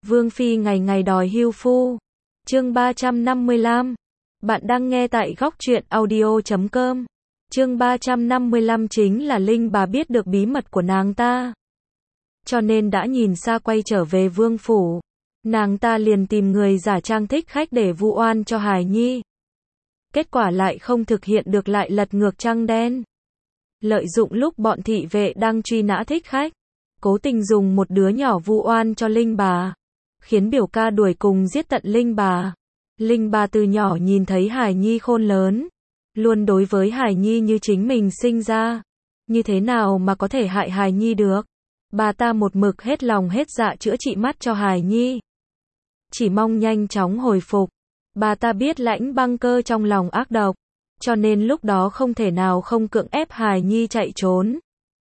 Vương Phi ngày ngày đòi hưu phu. Chương 355. Bạn đang nghe tại góc truyện audio.com. Chương 355 chính là Linh bà biết được bí mật của nàng ta. Cho nên đã nhìn xa quay trở về vương phủ. Nàng ta liền tìm người giả trang thích khách để vu oan cho Hải Nhi. Kết quả lại không thực hiện được, lại lật ngược trăng đen. Lợi dụng lúc bọn thị vệ đang truy nã thích khách, cố tình dùng một đứa nhỏ vu oan cho Linh bà, khiến biểu ca đuổi cùng giết tận Linh bà. Linh bà từ nhỏ nhìn thấy Hải Nhi khôn lớn, luôn đối với Hải Nhi như chính mình sinh ra, như thế nào mà có thể hại Hải Nhi được. Bà ta một mực hết lòng hết dạ chữa trị mắt cho Hải Nhi, chỉ mong nhanh chóng hồi phục. Bà ta biết Lãnh Băng Cơ trong lòng ác độc, cho nên lúc đó không thể nào không cưỡng ép Hải Nhi chạy trốn.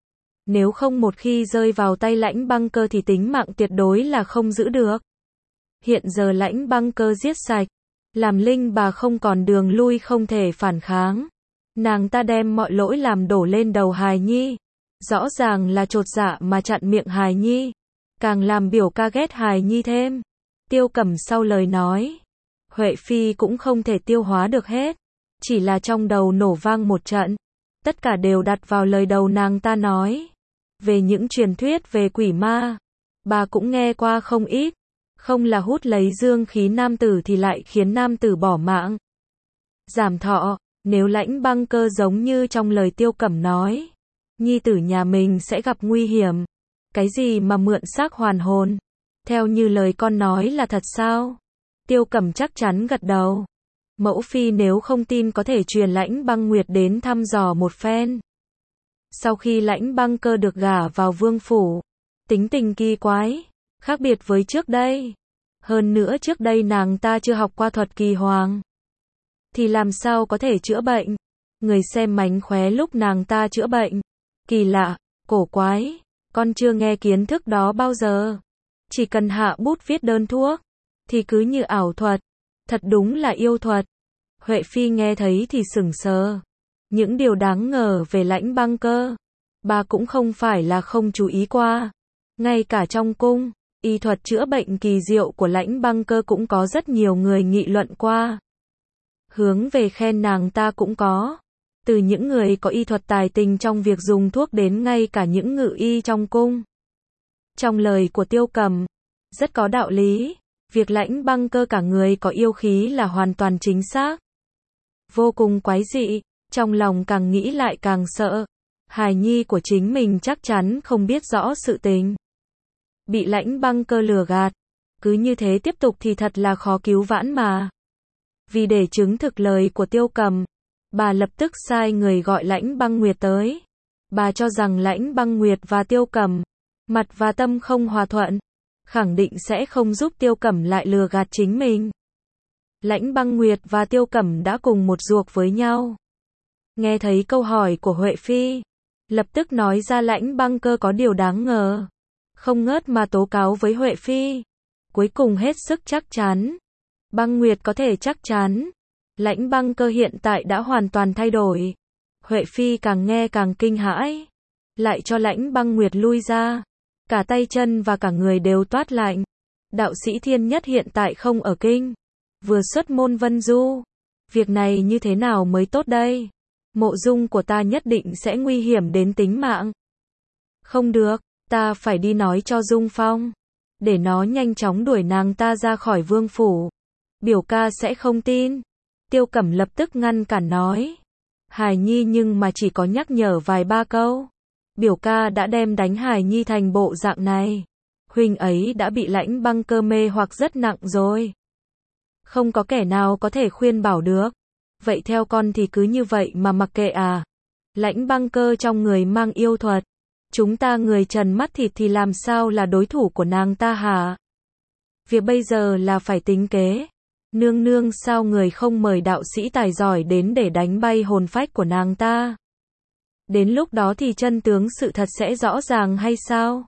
Nếu không một khi rơi vào tay Lãnh Băng Cơ thì tính mạng tuyệt đối là không giữ được. Hiện giờ Lãnh Băng Cơ giết sạch, làm Linh bà không còn đường lui, không thể phản kháng. Nàng ta đem mọi lỗi làm đổ lên đầu Hải Nhi, rõ ràng là chột dạ mà chặn miệng Hải Nhi, càng làm biểu ca ghét Hải Nhi thêm. Tiêu Cẩm sau lời nói, Huệ Phi cũng không thể tiêu hóa được hết, chỉ là trong đầu nổ vang một trận, tất cả đều đặt vào lời đầu nàng ta nói. Về những truyền thuyết về quỷ ma, bà cũng nghe qua không ít, không là hút lấy dương khí nam tử thì lại khiến nam tử bỏ mạng, giảm thọ. Nếu Lãnh Băng Cơ giống như trong lời Tiêu Cẩm nói, nhi tử nhà mình sẽ gặp nguy hiểm. Cái gì mà mượn xác hoàn hồn? Theo như lời con nói là thật sao? Tiêu Cẩm chắc chắn gật đầu. Mẫu phi nếu không tin có thể truyền Lãnh Băng Nguyệt đến thăm dò một phen. Sau khi Lãnh Băng Cơ được gả vào vương phủ, tính tình kỳ quái, khác biệt với trước đây. Hơn nữa trước đây nàng ta chưa học qua thuật kỳ hoàng, thì làm sao có thể chữa bệnh? Người xem mánh khóe lúc nàng ta chữa bệnh. Kỳ lạ, cổ quái, con chưa nghe kiến thức đó bao giờ. Chỉ cần hạ bút viết đơn thuốc, thì cứ như ảo thuật. Thật đúng là yêu thuật. Huệ Phi nghe thấy thì sững sờ. Những điều đáng ngờ về Lãnh Băng Cơ, bà cũng không phải là không chú ý qua. Ngay cả trong cung, y thuật chữa bệnh kỳ diệu của Lãnh Băng Cơ cũng có rất nhiều người nghị luận qua. Hướng về khen nàng ta cũng có. Từ những người có y thuật tài tình trong việc dùng thuốc đến ngay cả những ngự y trong cung. Trong lời của Tiêu Cẩm, rất có đạo lý. Việc Lãnh Băng Cơ cả người có yêu khí là hoàn toàn chính xác. Vô cùng quái dị, trong lòng càng nghĩ lại càng sợ. Hài Nhi của chính mình chắc chắn không biết rõ sự tình, bị Lãnh Băng Cơ lừa gạt. Cứ như thế tiếp tục thì thật là khó cứu vãn mà. Vì để chứng thực lời của Tiêu Cẩm, bà lập tức sai người gọi Lãnh Băng Nguyệt tới. Bà cho rằng Lãnh Băng Nguyệt và Tiêu Cẩm, mặt và tâm không hòa thuận, khẳng định sẽ không giúp Tiêu Cẩm lại lừa gạt chính mình. Lãnh Băng Nguyệt và Tiêu Cẩm đã cùng một ruột với nhau. Nghe thấy câu hỏi của Huệ Phi, lập tức nói ra Lãnh Băng Cơ có điều đáng ngờ, không ngớt mà tố cáo với Huệ Phi. Cuối cùng hết sức chắc chắn. Băng Nguyệt có thể chắc chắn, Lãnh Băng Cơ hiện tại đã hoàn toàn thay đổi. Huệ Phi càng nghe càng kinh hãi, lại cho Lãnh Băng Nguyệt lui ra. Cả tay chân và cả người đều toát lạnh. Đạo sĩ Thiên Nhất hiện tại không ở kinh, vừa xuất môn vân du. Việc này như thế nào mới tốt đây? Mộ dung của ta nhất định sẽ nguy hiểm đến tính mạng. Không được, ta phải đi nói cho Dung Phong, để nó nhanh chóng đuổi nàng ta ra khỏi vương phủ. Biểu ca sẽ không tin. Tiêu Cẩm lập tức ngăn cản nói. Hải Nhi nhưng mà chỉ có nhắc nhở vài ba câu. Biểu ca đã đem đánh Hải Nhi thành bộ dạng này. Huynh ấy đã bị Lãnh Băng Cơ mê hoặc rất nặng rồi. Không có kẻ nào có thể khuyên bảo được. Vậy theo con thì cứ như vậy mà mặc kệ à? Lãnh Băng Cơ trong người mang yêu thuật. Chúng ta người trần mắt thịt thì làm sao là đối thủ của nàng ta hả? Việc bây giờ là phải tính kế. Nương nương sao người không mời đạo sĩ tài giỏi đến để đánh bay hồn phách của nàng ta? Đến lúc đó thì chân tướng sự thật sẽ rõ ràng hay sao?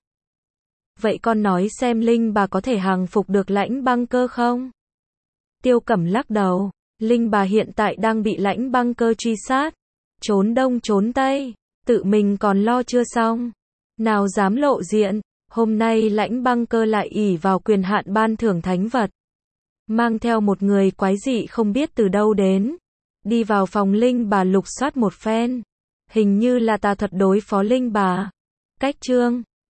Vậy con nói xem Linh bà có thể hàng phục được Lãnh Băng Cơ không? Tiêu Cẩm lắc đầu. Linh bà hiện tại đang bị Lãnh Băng Cơ truy sát, trốn đông trốn tây, tự mình còn lo chưa xong, nào dám lộ diện. Hôm nay Lãnh Băng Cơ lại ỷ vào quyền hạn ban thưởng thánh vật. Mang theo một người quái dị không biết từ đâu đến. Đi vào phòng Linh Bà lục soát một phen. Hình như là tà thuật đối phó Linh Bà. Cách chương